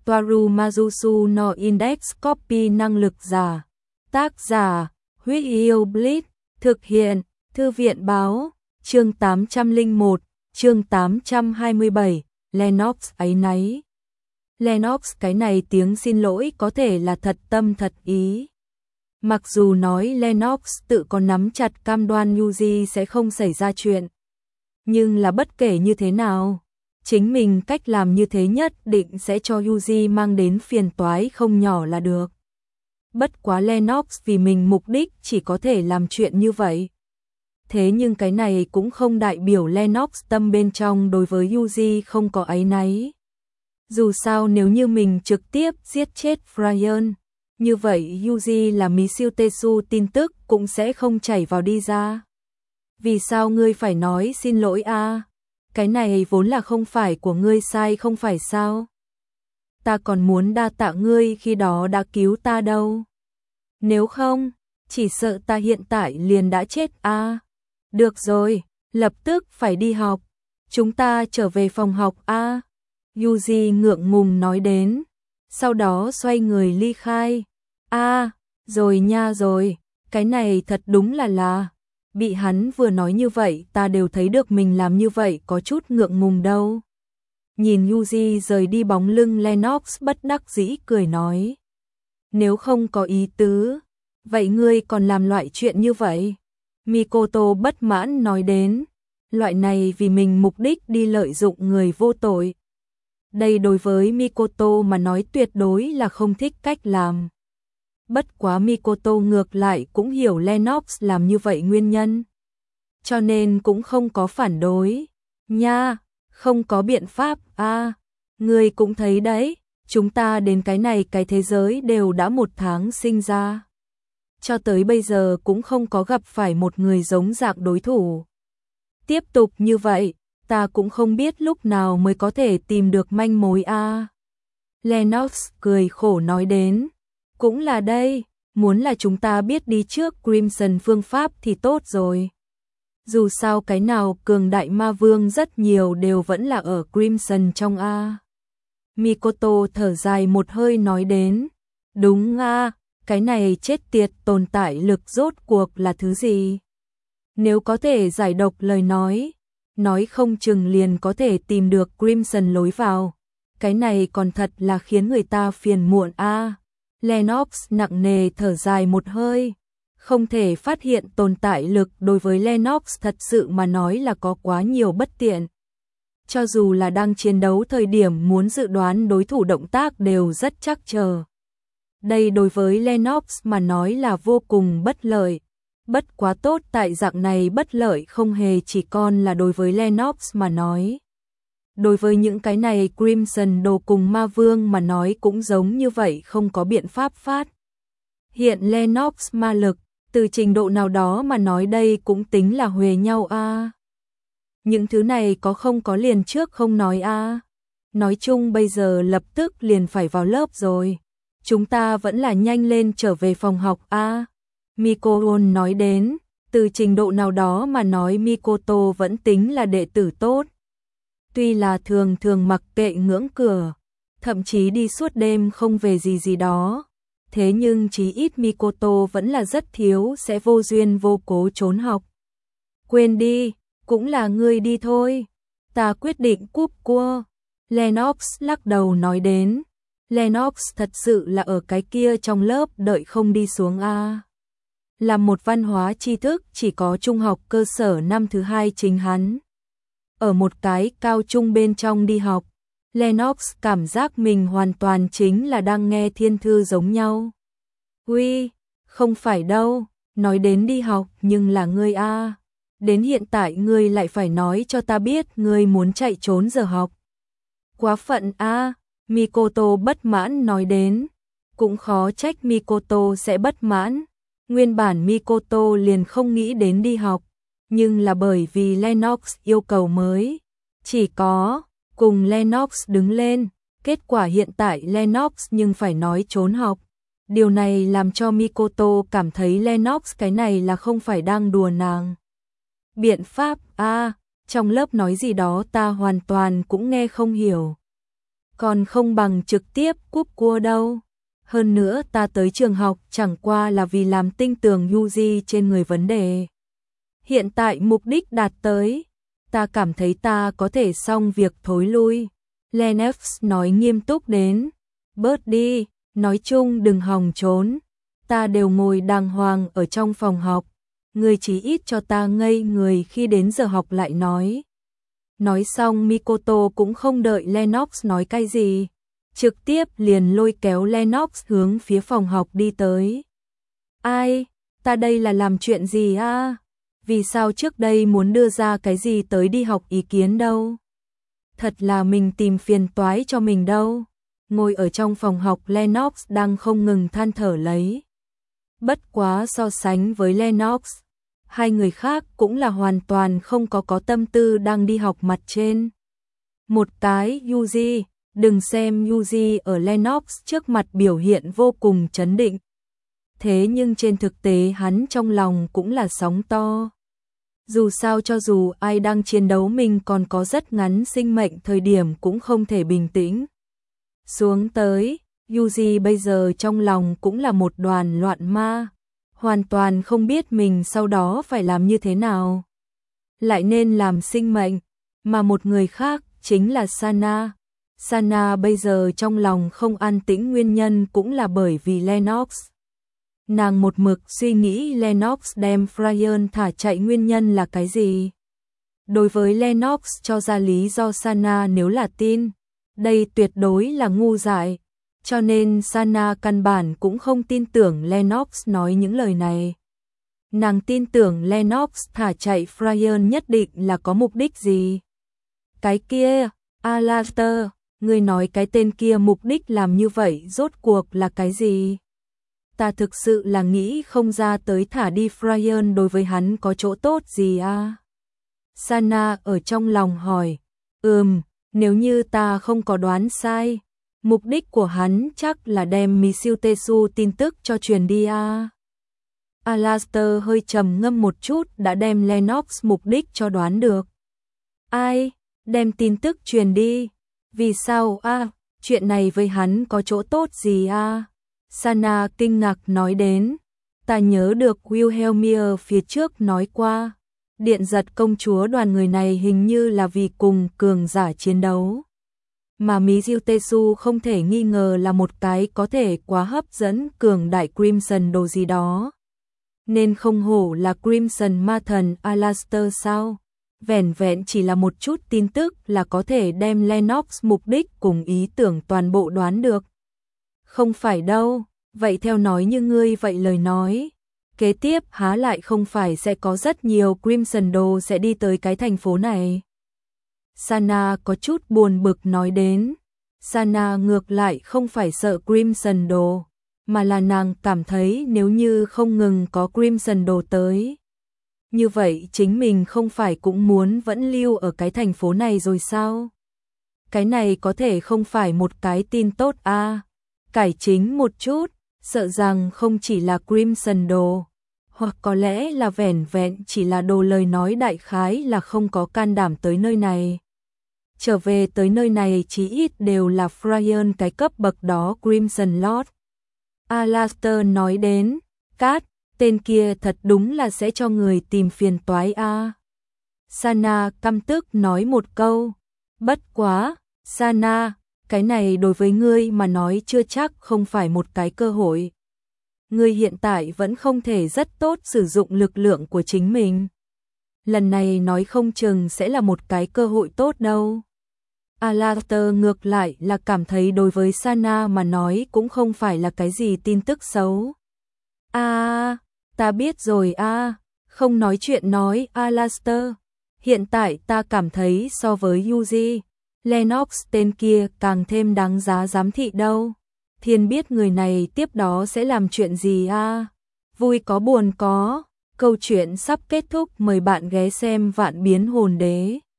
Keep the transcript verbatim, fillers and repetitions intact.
Toaru Majusu no Index Copy năng lực giả. Tác giả, Huyết Yêu Blitz, thực hiện, Thư viện báo, chương tám trăm lẻ một, chương tám trăm hai mươi bảy, Lennox áy náy. Lennox cái này tiếng xin lỗi có thể là thật tâm thật ý. Mặc dù nói Lennox tự có nắm chặt cam đoan Yuji sẽ không xảy ra chuyện. Nhưng là bất kể như thế nào, chính mình cách làm như thế nhất định sẽ cho Yuji mang đến phiền toái không nhỏ là được. Bất quá Lennox vì mình mục đích chỉ có thể làm chuyện như vậy. Thế nhưng cái này cũng không đại biểu Lennox tâm bên trong đối với Yuji không có áy náy. Dù sao nếu như mình trực tiếp giết chết Brian, như vậy Yuji là Mí Siêu Tetsu tin tức cũng sẽ không chảy vào đi ra. Vì sao ngươi phải nói xin lỗi a? À? Cái này vốn là không phải của ngươi sai không phải sao? Ta còn muốn đa tạ ngươi khi đó đã cứu ta đâu. Nếu không, chỉ sợ ta hiện tại liền đã chết a. À? Được rồi, lập tức phải đi học. Chúng ta trở về phòng học a. À? Yuji ngượng ngùng nói đến, sau đó xoay người ly khai. A, à, rồi nha rồi, cái này thật đúng là là. Bị hắn vừa nói như vậy ta đều thấy được mình làm như vậy có chút ngượng ngùng đâu. Nhìn Yuji rời đi bóng lưng Lennox bất đắc dĩ cười nói. Nếu không có ý tứ, vậy ngươi còn làm loại chuyện như vậy? Mikoto bất mãn nói đến, loại này vì mình mục đích đi lợi dụng người vô tội. Đây đối với Mikoto mà nói tuyệt đối là không thích cách làm. Bất quá Mikoto ngược lại cũng hiểu Lennox làm như vậy nguyên nhân. Cho nên cũng không có phản đối. Nha, không có biện pháp a. À, ngươi cũng thấy đấy, chúng ta đến cái này cái thế giới đều đã một tháng sinh ra. Cho tới bây giờ cũng không có gặp phải một người giống dạng đối thủ. Tiếp tục như vậy, ta cũng không biết lúc nào mới có thể tìm được manh mối a. À. Lennox cười khổ nói đến. Cũng là đây, muốn là chúng ta biết đi trước Crimson phương pháp thì tốt rồi. Dù sao cái nào cường đại ma vương rất nhiều đều vẫn là ở Crimson trong A. Mikoto thở dài một hơi nói đến. Đúng a, cái này chết tiệt tồn tại lực rốt cuộc là thứ gì? Nếu có thể giải độc lời nói, nói không chừng liền có thể tìm được Crimson lối vào. Cái này còn thật là khiến người ta phiền muộn a. Lennox nặng nề thở dài một hơi, không thể phát hiện tồn tại lực đối với Lennox thật sự mà nói là có quá nhiều bất tiện. Cho dù là đang chiến đấu thời điểm muốn dự đoán đối thủ động tác đều rất chắc chờ. Đây đối với Lennox mà nói là vô cùng bất lợi. Bất quá tốt tại dạng này bất lợi không hề chỉ còn là đối với Lennox mà nói. Đối với những cái này Crimson đồ cùng ma vương mà nói cũng giống như vậy không có biện pháp phát. Hiện Lennox ma lực, từ trình độ nào đó mà nói đây cũng tính là huề nhau a. À. Những thứ này có không có liền trước không nói a. À. Nói chung bây giờ lập tức liền phải vào lớp rồi. Chúng ta vẫn là nhanh lên trở về phòng học a. À. Mikoto nói đến, từ trình độ nào đó mà nói Mikoto vẫn tính là đệ tử tốt. Tuy là thường thường mặc kệ ngưỡng cửa, thậm chí đi suốt đêm không về gì gì đó, thế nhưng chí ít Mikoto vẫn là rất thiếu sẽ vô duyên vô cố trốn học. Quên đi, cũng là ngươi đi thôi, ta quyết định cúp cua. Lennox lắc đầu nói đến, Lennox thật sự là ở cái kia trong lớp đợi không đi xuống a. Là một văn hóa tri thức chỉ có trung học cơ sở năm thứ hai chính hắn. Ở một cái cao trung bên trong đi học, Lennox cảm giác mình hoàn toàn chính là đang nghe thiên thư giống nhau. Uy, không phải đâu, nói đến đi học nhưng là ngươi a. À. Đến hiện tại ngươi lại phải nói cho ta biết ngươi muốn chạy trốn giờ học. Quá phận a, à, Mikoto bất mãn nói đến. Cũng khó trách Mikoto sẽ bất mãn. Nguyên bản Mikoto liền không nghĩ đến đi học. Nhưng là bởi vì Lennox yêu cầu mới, chỉ có cùng Lennox đứng lên, kết quả hiện tại Lennox nhưng phải nói trốn học. Điều này làm cho Mikoto cảm thấy Lennox cái này là không phải đang đùa nàng. Biện pháp a, à, trong lớp nói gì đó ta hoàn toàn cũng nghe không hiểu. còn không bằng trực tiếp cúp cua đâu. Hơn nữa ta tới trường học chẳng qua là vì làm tinh tường Yuji trên người vấn đề. Hiện tại mục đích đạt tới, ta cảm thấy ta có thể xong việc thối lui. Lennox nói nghiêm túc đến. Bớt đi, nói chung đừng hòng trốn. Ta đều ngồi đàng hoàng ở trong phòng học. Người chỉ ít cho ta ngây người khi đến giờ học lại nói. Nói xong Mikoto cũng không đợi Lennox nói cái gì. Trực tiếp liền lôi kéo Lennox hướng phía phòng học đi tới. Ai, ta đây là làm chuyện gì à? Vì sao trước đây muốn đưa ra cái gì tới đi học ý kiến đâu? Thật là mình tìm phiền toái cho mình đâu. Ngồi ở trong phòng học Lennox đang không ngừng than thở lấy. Bất quá so sánh với Lennox, hai người khác cũng là hoàn toàn không có có tâm tư đang đi học mặt trên. Một cái Yuji, đừng xem Yuji ở Lennox trước mặt biểu hiện vô cùng trấn định. Thế nhưng trên thực tế hắn trong lòng cũng là sóng to. Dù sao cho dù ai đang chiến đấu mình còn có rất ngắn sinh mệnh thời điểm cũng không thể bình tĩnh. Xuống tới, Yuji bây giờ trong lòng cũng là một đoàn loạn ma. Hoàn toàn không biết mình sau đó phải làm như thế nào. Lại nên làm sinh mệnh, mà một người khác chính là Sana. Sana bây giờ trong lòng không an tĩnh nguyên nhân cũng là bởi vì Lennox. Nàng một mực suy nghĩ Lennox đem Fryon thả chạy nguyên nhân là cái gì. Đối với Lennox cho ra lý do Sana nếu là tin, đây tuyệt đối là ngu dại. Cho nên Sana căn bản cũng không tin tưởng Lennox nói những lời này. Nàng tin tưởng Lennox thả chạy Fryon nhất định là có mục đích gì. Cái kia, Alastor, ngươi nói cái tên kia mục đích làm như vậy rốt cuộc là cái gì? Ta thực sự là nghĩ không ra tới thả đi Fryon đối với hắn có chỗ tốt gì à? Sana ở trong lòng hỏi. Ừm, nếu như ta không có đoán sai, mục đích của hắn chắc là đem Mitsutesu tin tức cho truyền đi à? Alastor hơi trầm ngâm một chút đã đem Lennox mục đích cho đoán được. Ai? Đem tin tức truyền đi? Vì sao à? Chuyện này với hắn có chỗ tốt gì à? Sana kinh ngạc nói đến. Ta nhớ được Wilhelmia phía trước nói qua. Điện giật công chúa đoàn người này hình như là vì cùng cường giả chiến đấu. Mà Mitsutesu không thể nghi ngờ là một cái có thể quá hấp dẫn cường đại Crimson đồ gì đó. Nên không hổ là Crimson ma thần Alastor sao? Vẻn vẹn chỉ là một chút tin tức là có thể đem Lennox mục đích cùng ý tưởng toàn bộ đoán được. Không phải đâu, vậy theo nói như ngươi vậy lời nói. Kế tiếp há lại không phải sẽ có rất nhiều Crimson đồ sẽ đi tới cái thành phố này. Sana có chút buồn bực nói đến. Sana ngược lại không phải sợ Crimson đồ, mà là nàng cảm thấy nếu như không ngừng có Crimson đồ tới. Như vậy chính mình không phải cũng muốn vẫn lưu ở cái thành phố này rồi sao? Cái này có thể không phải một cái tin tốt à? Cải chính một chút, sợ rằng không chỉ là Crimson đồ, hoặc có lẽ là vẻn vẹn chỉ là đồ lời nói đại khái là không có can đảm tới nơi này. Trở về tới nơi này chí ít đều là Fryon cái cấp bậc đó Crimson Lord. Alastor nói đến, Cát, tên kia thật đúng là sẽ cho người tìm phiền toái a. À. Sana căm tức nói một câu, bất quá, Sana, cái này đối với ngươi mà nói chưa chắc không phải một cái cơ hội. Ngươi hiện tại vẫn không thể rất tốt sử dụng lực lượng của chính mình. Lần này nói không chừng sẽ là một cái cơ hội tốt đâu. Alastor ngược lại là cảm thấy đối với Sana mà nói cũng không phải là cái gì tin tức xấu. À, ta biết rồi à, không nói chuyện nói Alastor. Hiện tại ta cảm thấy so với Yuji, Lennox tên kia càng thêm đáng giá giám thị đâu. Thiên biết người này tiếp đó sẽ làm chuyện gì à? Vui có buồn có. Câu chuyện sắp kết thúc, mời bạn ghé xem Vạn Biến Hồn Đế.